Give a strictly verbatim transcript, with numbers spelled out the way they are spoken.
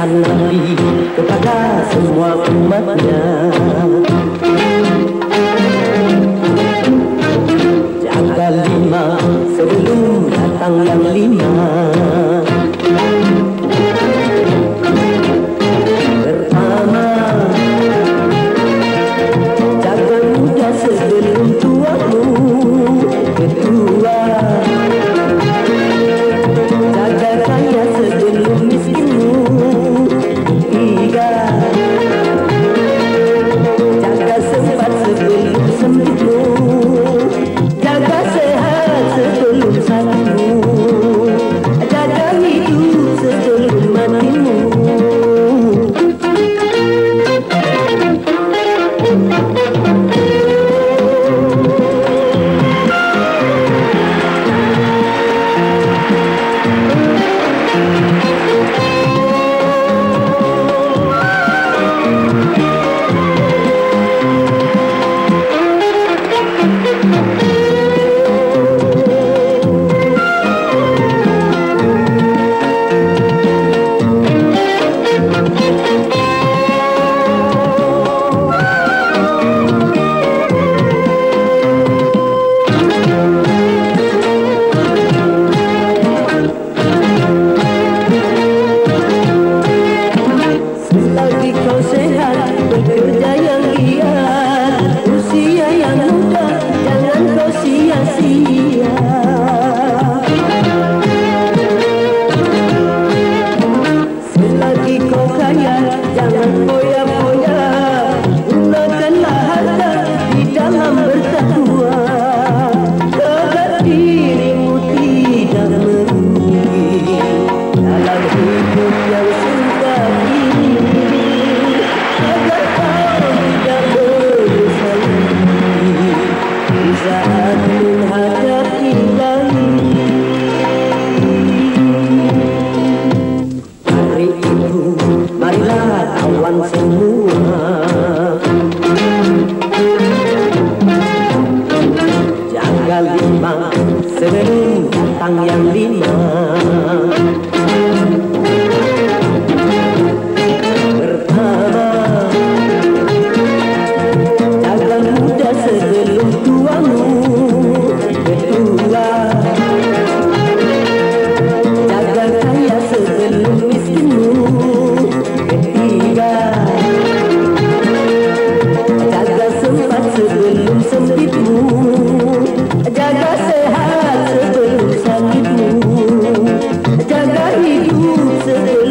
sang Nabi kepada semua umatnya. Jaga lima sebelum datang yang lima. Pertama, jaga muda sebelum tuamu. Kedua, jaga kaya sebelum miskinmu. Tiga, jaga sempat sebelum sempitmu. Jaga sehat sebelum sakitmu. Jaga hidup sebelum matimu. Selagi kau sehat, bekerja yang giat, usia yang muda, jangan kau sia-sia. Selagi kau kaya, jangan foya-foya, gunakanlah harta di dalam bertakwa. Jaga dirimu tidak merugi dalam hidup yang sudah ini. Agar kau tidak berdosa lagi di saat menghadap ilahi. Hari itu marilah kawan semua, jaga lima sebelum datang yang lima. Pertama, jaga muda sebelum tuamu. Kedua, jaga kaya sebelum miskinmu. Ketiga, jaga sempat sebelum sempitmu. Jaga sehat sebelum sakitmu. Jaga hidup sebelum